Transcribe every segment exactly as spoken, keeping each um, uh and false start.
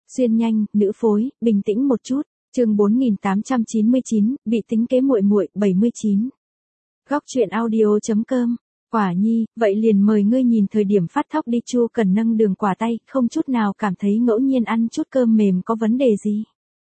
Xuyên nhanh, nữ phối, bình tĩnh một chút. Chương bốn nghìn tám trăm chín mươi chín, bị tính kế muội muội, bảy mươi chín. Góc truyện audio.com. Quả nhi, vậy liền mời ngươi nhìn thời điểm phát thóc đi. Chu Cần nâng đường quả tay, không chút nào cảm thấy ngẫu nhiên ăn chút cơm mềm có vấn đề gì.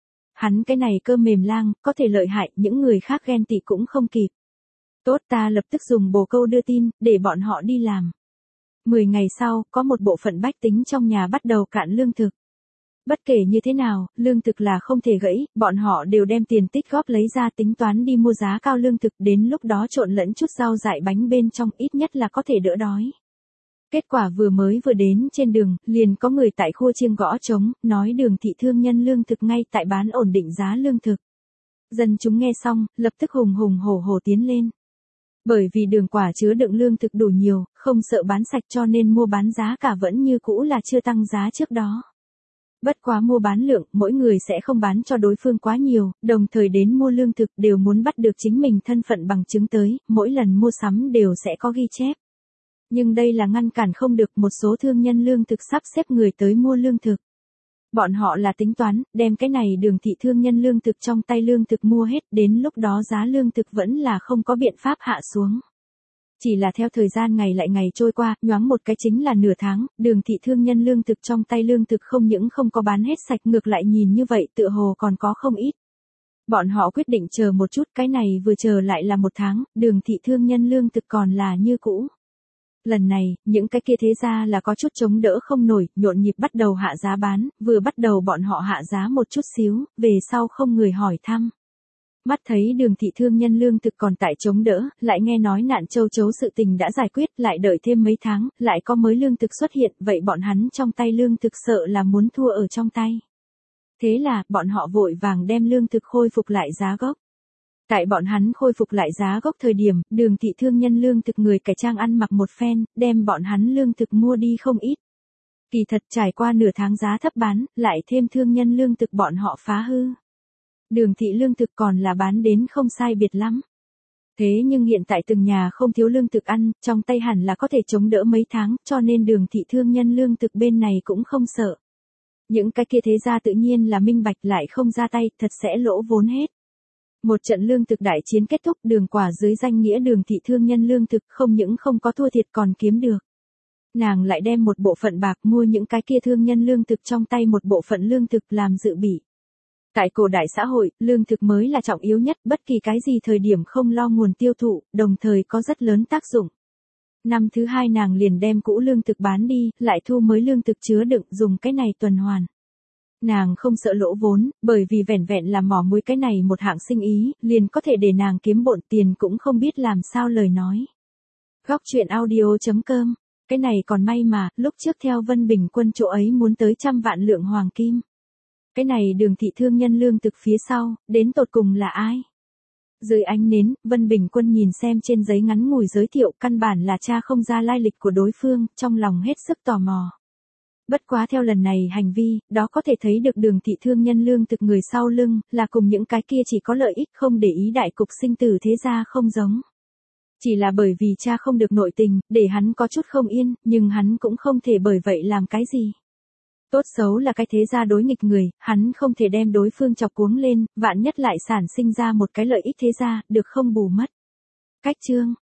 Hắn cái này cơm mềm lang, có thể lợi hại, những người khác ghen tị cũng không kịp. Tốt, ta lập tức dùng bồ câu đưa tin, để bọn họ đi làm. Mười ngày sau, có một bộ phận bách tính trong nhà bắt đầu cạn lương thực. Bất kể như thế nào, lương thực là không thể gãy, bọn họ đều đem tiền tích góp lấy ra tính toán đi mua giá cao lương thực, đến lúc đó trộn lẫn chút rau dại bánh bên trong, ít nhất là có thể đỡ đói. Kết quả vừa mới vừa đến trên đường, liền có người tại khu chiêng gõ trống, nói Đường thị thương nhân lương thực ngay tại bán ổn định giá lương thực. Dân chúng nghe xong, lập tức hùng hùng hổ hổ tiến lên. Bởi vì đường quả chứa đựng lương thực đủ nhiều, không sợ bán sạch cho nên mua bán giá cả vẫn như cũ là chưa tăng giá trước đó. Bất quá mua bán lượng, mỗi người sẽ không bán cho đối phương quá nhiều, đồng thời đến mua lương thực đều muốn bắt được chính mình thân phận bằng chứng tới, mỗi lần mua sắm đều sẽ có ghi chép. Nhưng đây là ngăn cản không được một số thương nhân lương thực sắp xếp người tới mua lương thực. Bọn họ là tính toán, đem cái này Đường thị thương nhân lương thực trong tay lương thực mua hết, đến lúc đó giá lương thực vẫn là không có biện pháp hạ xuống. Chỉ là theo thời gian ngày lại ngày trôi qua, nhoáng một cái chính là nửa tháng, Đường thị thương nhân lương thực trong tay lương thực không những không có bán hết sạch, ngược lại nhìn như vậy tựa hồ còn có không ít. Bọn họ quyết định chờ một chút, cái này vừa chờ lại là một tháng, Đường thị thương nhân lương thực còn là như cũ. Lần này, những cái kia thế ra là có chút chống đỡ không nổi, nhộn nhịp bắt đầu hạ giá bán, vừa bắt đầu bọn họ hạ giá một chút xíu, về sau không người hỏi thăm. Mắt thấy Đường thị thương nhân lương thực còn tại chống đỡ, lại nghe nói nạn châu chấu sự tình đã giải quyết, lại đợi thêm mấy tháng, lại có mới lương thực xuất hiện, vậy bọn hắn trong tay lương thực sợ là muốn thua ở trong tay. Thế là, bọn họ vội vàng đem lương thực khôi phục lại giá gốc. Tại bọn hắn khôi phục lại giá gốc thời điểm, Đường thị thương nhân lương thực người cải trang ăn mặc một phen, đem bọn hắn lương thực mua đi không ít. Kỳ thật trải qua nửa tháng giá thấp bán, lại thêm thương nhân lương thực bọn họ phá hư. Đường thị lương thực còn là bán đến không sai biệt lắm. Thế nhưng hiện tại từng nhà không thiếu lương thực ăn, trong tay hẳn là có thể chống đỡ mấy tháng, cho nên Đường thị thương nhân lương thực bên này cũng không sợ. Những cái kia thế ra tự nhiên là minh bạch, lại không ra tay, thật sẽ lỗ vốn hết. Một trận lương thực đại chiến kết thúc, Đường quả dưới danh nghĩa Đường thị thương nhân lương thực không những không có thua thiệt còn kiếm được. Nàng lại đem một bộ phận bạc mua những cái kia thương nhân lương thực trong tay một bộ phận lương thực làm dự bị. Tại cổ đại xã hội, lương thực mới là trọng yếu nhất, bất kỳ cái gì thời điểm không lo nguồn tiêu thụ, đồng thời có rất lớn tác dụng. Năm thứ hai nàng liền đem cũ lương thực bán đi, lại thu mới lương thực chứa đựng, dùng cái này tuần hoàn. Nàng không sợ lỗ vốn, bởi vì vẻn vẹn là mỏ muối cái này một hạng sinh ý, liền có thể để nàng kiếm bộn tiền cũng không biết làm sao lời nói. Góc truyện audio.com. Cái này còn may mà, lúc trước theo Vân Bình Quân chỗ ấy muốn tới trăm vạn lượng hoàng kim. Cái này Đường thị thương nhân lương thực phía sau, đến tột cùng là ai? Dưới ánh nến, Vân Bình Quân nhìn xem trên giấy ngắn ngủi giới thiệu, căn bản là tra không ra lai lịch của đối phương, trong lòng hết sức tò mò. Bất quá theo lần này hành vi, đó có thể thấy được Đường thị thương nhân lương thực người sau lưng, là cùng những cái kia chỉ có lợi ích không để ý đại cục sinh tử thế gia không giống. Chỉ là bởi vì cha không được nội tình, để hắn có chút không yên, nhưng hắn cũng không thể bởi vậy làm cái gì. Tốt xấu là cái thế gia đối nghịch người, hắn không thể đem đối phương chọc cuống lên, vạn nhất lại sản sinh ra một cái lợi ích thế gia, được không bù mất. Cách chương.